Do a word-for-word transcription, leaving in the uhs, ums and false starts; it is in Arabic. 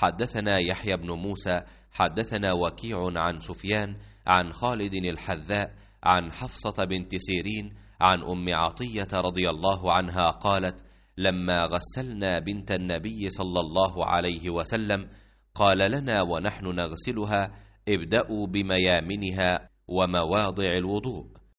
حدثنا يحيى بن موسى حدثنا وكيع عن سفيان عن خالد الحذاء عن حفصة بنت سيرين عن أم عطية رضي الله عنها قالت: لما غسلنا بنت النبي صلى الله عليه وسلم قال لنا ونحن نغسلها: ابدأوا بميامنها ومواضع الوضوء.